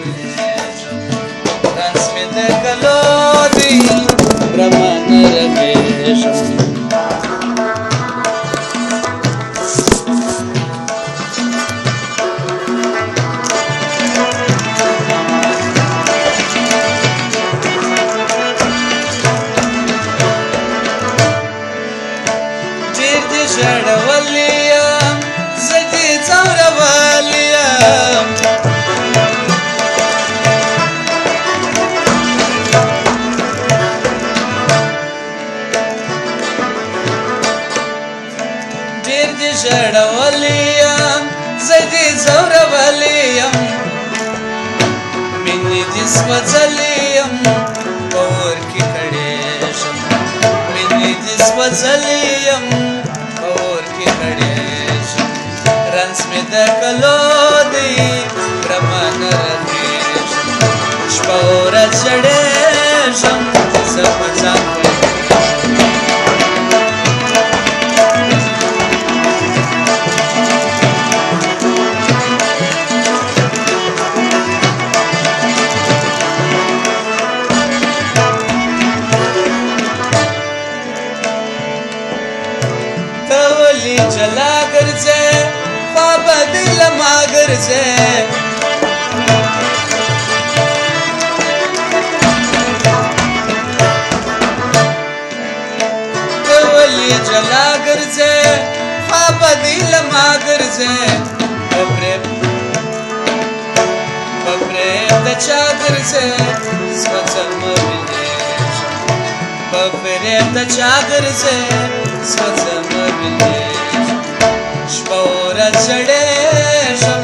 رنځ مې د کلو دی برمنه رغېږم ژړولی یم زه دې ځورولی یم ډېر دې ژړولی یم زه دې ځورولی یم مینې دې سوځلی یم په اور کې کړېږم مینې دې سوځلی یم رنځ مې د کلو دی برمنه رغېږم شپه ورځ ژړېږم زه په ځان ته ولې جلا ګرځې بابا دل ما ګرځې ته ولې جلا ګرځې بابا دل ما ګرځې په فریب د چا ګرځې سوځم ویلېږم په فریب د چا ګرځې سوځم ویلېږم شپه ورځ ژړېږم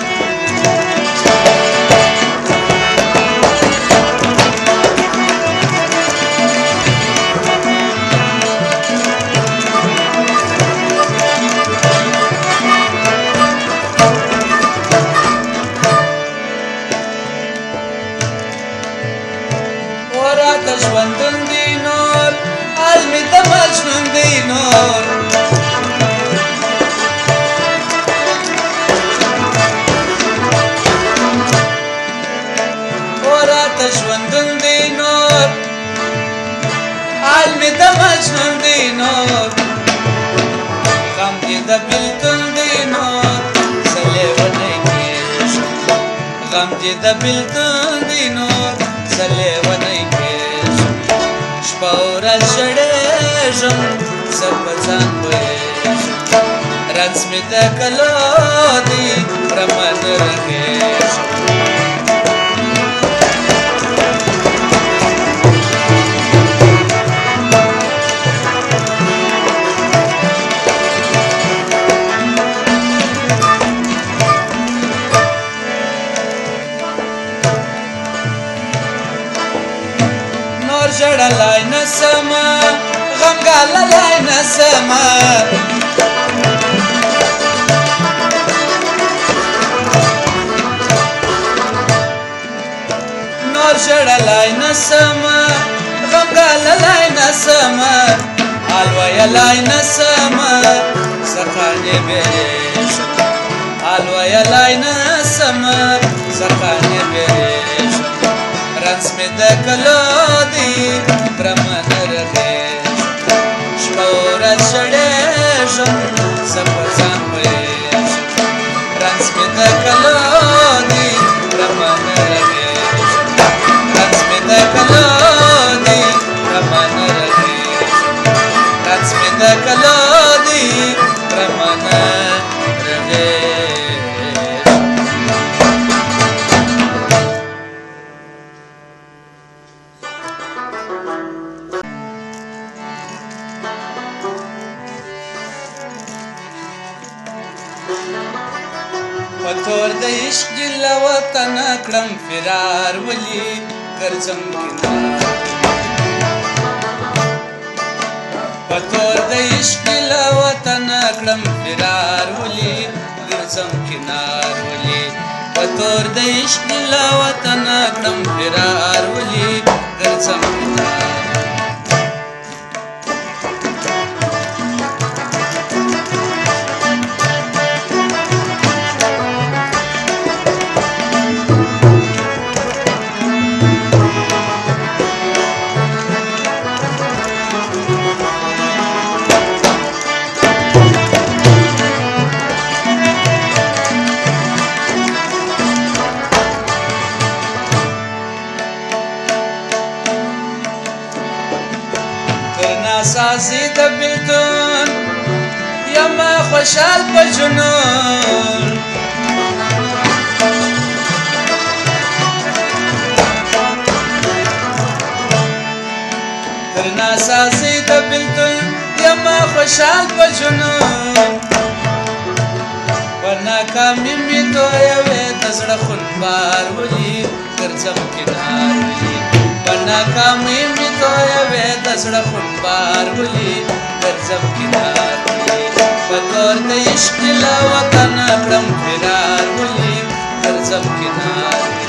وراته ژوندون دی نور حال مې د مجنون دی نور ژوندون دی نور حال مې د مجنون دی نور غم دې د بېلتون دی نور زه لیونی کېږم غم دې د بېلتون دی نور زه لیونی کېږم شپه ورځ ژړېږم زه په ځان پوهېږم رنځ مې د کلو دی برمنه رغېږم ژړلی نسم غم ګاللی نسم نور ژړلی نسم غم ګاللی نسم حال ویلی نسم زه قانع بېرېږم حال ویلی نسم زه قانع بېرېږم رنځ مې د کلو دی برمنه رغېږم شپه ورځ ژړېږم زه په ځان پوهېږم رنځ مې د کلو دی برمنه رغېږم رنځ مې د کلو دی برمنه رغېږم رنځ مې د کلو دی برمنه رغېږم په تور د عشق دې له وطنه کړم فرار ولې ګرځم کنار په تور د عشق دې له وطنه کړم فرار ولې ګرځم کنار ولې په تور د عشق دې له وطنه کړم فرار ولې ګرځم کنار ناسازي د بلتون یما خوشحال په جنون تر ناسازي د بلتون یما خوشحال په جنون ورناکامي مې تویوې د زړه خونبار ولي ګرځم کنار ولي ورناکامي مې تویوې د زړه خونبار ولي ګرځم کنار ولي په تور د عشق له وطنه کړم فرار ولي ګرځم کنار ولي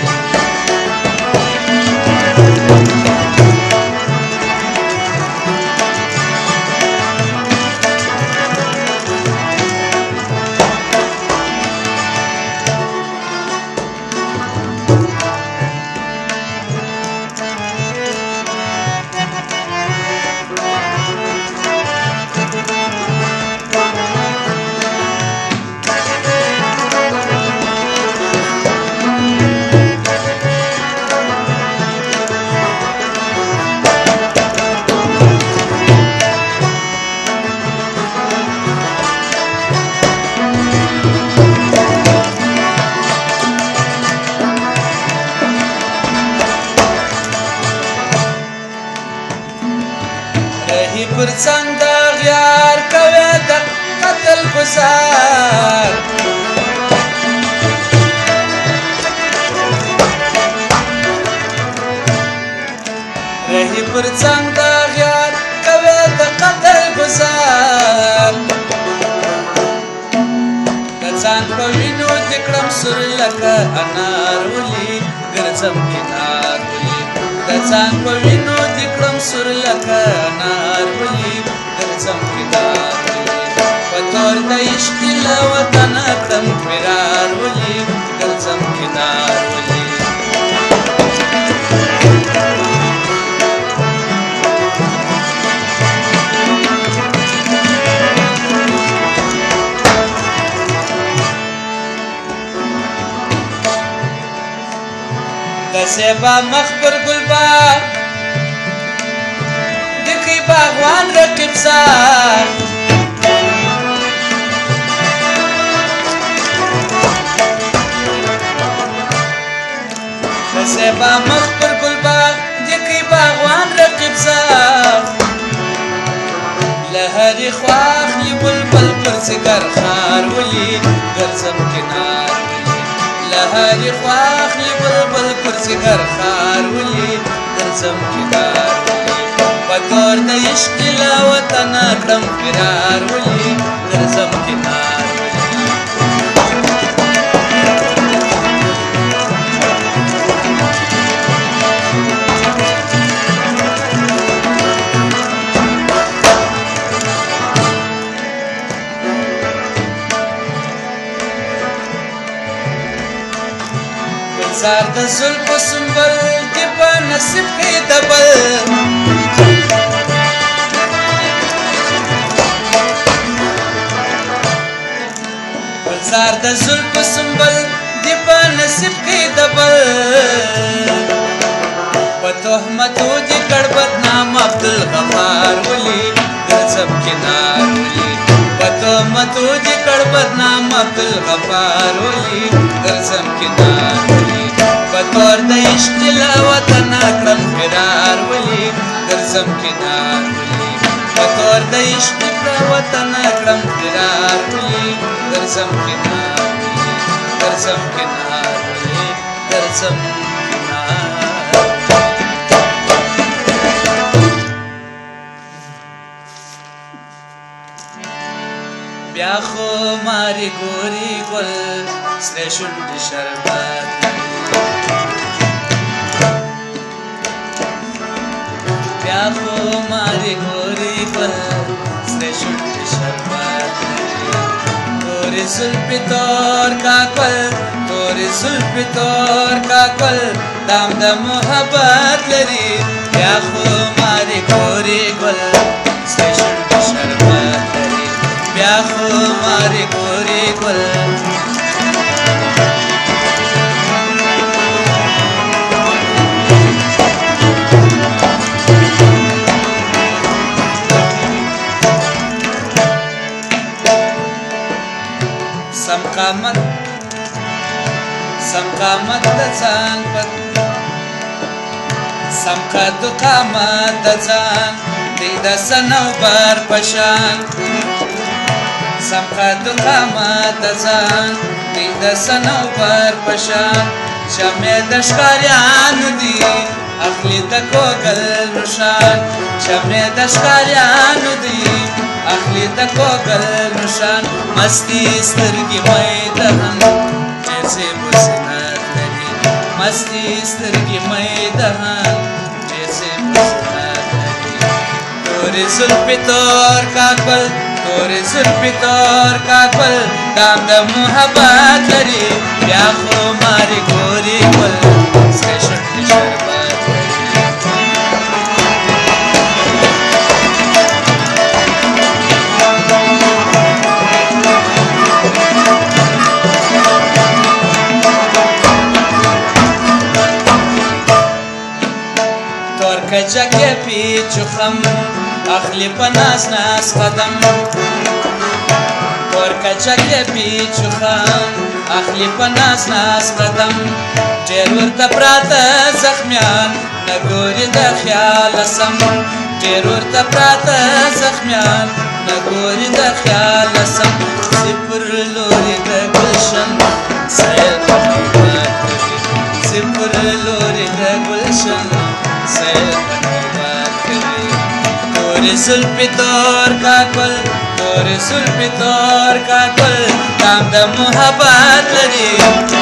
پر څنګ د غیار کوي د قتل گزار رهي پر څنګ د غیار کوي د قتل گزار د ځان په وینو د کړم سر لکه انار ولي ګرځم کنار ولي د ځان په وینو د کړم سر لکه انار ولي ګرځم کنار ولي په تور د عشق له وطنه کړم فرار ولي ګرځم کنار ولي د زیبا مخ پر ګلبار د کی باغوان رقیب زار د زیبا مخ پر ګلبار د کی باغوان رقیب زار له هرې خوا اخلي بلبل پر ځیګر خار ولي ګرځم کنار له هرې خوا اخلي بلبل پر ځیګر خار ولي ګرځم کنار ولي په تور د عشق له وطنه کړم فرار ولي ګرځم کنار گلزار د زلفو سنبل دی په نصیب کې دبل گلزار د زلفو سنبل دی په نصیب کې دبل په تهمتو دی کړ بدنام عبدالغفار ولي ګرځم کنار ولي په تهمتو دی کړ بدنام عبدالغفار ولي ګرځم کنار ولي په تور د عشق له وطنه کړم فرار ولي ګرځم کنار ولي په تور د عشق له وطنه کړم فرار ولي ګرځم کنار ولي ګرځم کنار ولي ګرځم کنار بیا خو ماری ګوري ګل سره شونډې شربت بیا خو ماری ګوري ګل سره شونډې شربت تورې زلفې تور کاکل تورې زلفې تور کاکل دام د محبت لري بیا خو ماری ګوري ګل سره شونډې شربت لري بیا خو ماری ګوري ګل قامت د ځان سم قد قامت د ځان دی د صنوبر په شان سم قد قامت د ځان دی د صنوبر په شان شمع د ښکاریانو دی اخلي د کوګل نشان شمع د ښکاریانو دی اخلي د کوګل نشان مستی سترګې مې دهن جیسے مسنت لري مستی سترګې مې دهن جیسے مسنت لري تورې زلفې تور کاکل تورې زلفې تور کاکل دام د محبت لري بیا خو مارې ګورې ګل سکه شونډې شربت کچکه پیچو خم اخلی پا ناس ناس قدم اور کچکه پیچو خم اخلی پا ناس ناس قدم ډیر ورته پراته زخمیان نګوري د خیال سم ډیر ورته پراته زخمیان نګوري د خیال سم صفر لوري د گلشن سیل پنیوات کوي صفر لوري د گلشن سیل پنیوات کوي تورې زلفې تور کاکل تورې زلفې تور کاکل دام د محبت لري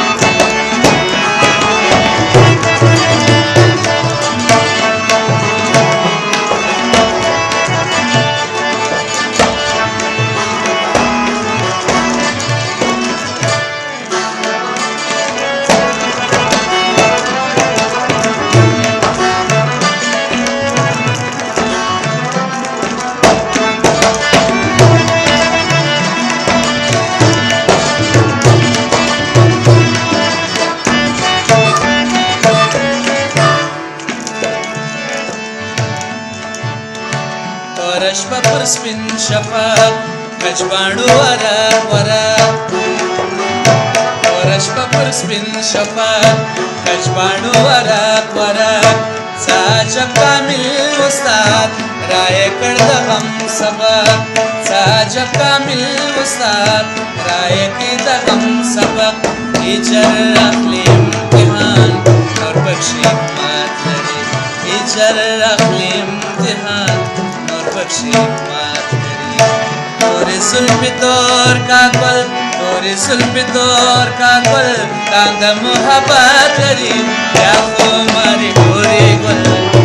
شپه پر سپین شفق کچباڼو ورق ورق توره شپه پر سپین شفق کچباڼو ورق ورق څه عجب کامل استاد رایې کړ د غم سبق څه عجب کامل استاد رایې کړ د غم سبق هجر اخلي امتحان نور پکښې حکمت لري هجر اخلي امتحان بخشی حکمت لري تورې زلفې تور کاکل تورې زلفې تور کاکل دام د محبت لري بیا خو مارې ګورې ګل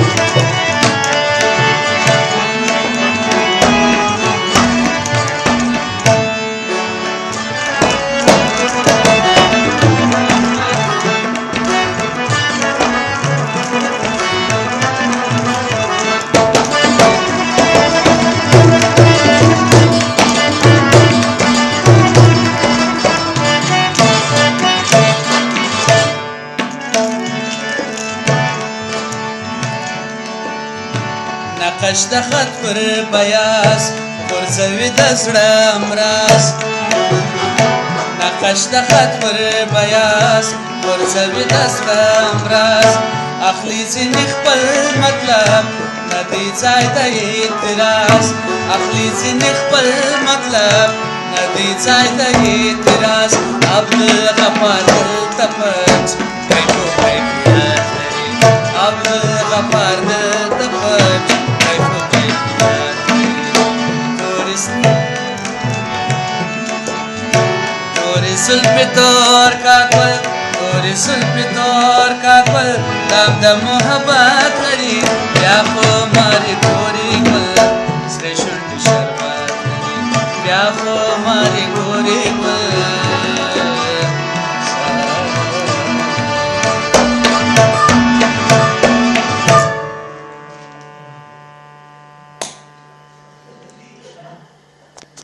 نقش د خط پر بیاس غورځوي د زړه امراض نقش د خط پر بیاس غورځوي د زړه امراض اخلي ځینې خپل مطلب نه دی ځای د اعتراض اخلي ځینې خپل مطلب نه دی ځای د اعتراض عبدالغفار دلته پټ کیفو کیفیت لري عبدالغفار دلته پټ تورې زلفې تور کاکل تورې زلفې تور کاکل دام د محبت لري بیا خو مارې ګورې ګل سرې شونډې شربت لري بیا خو مارې ګورې ګل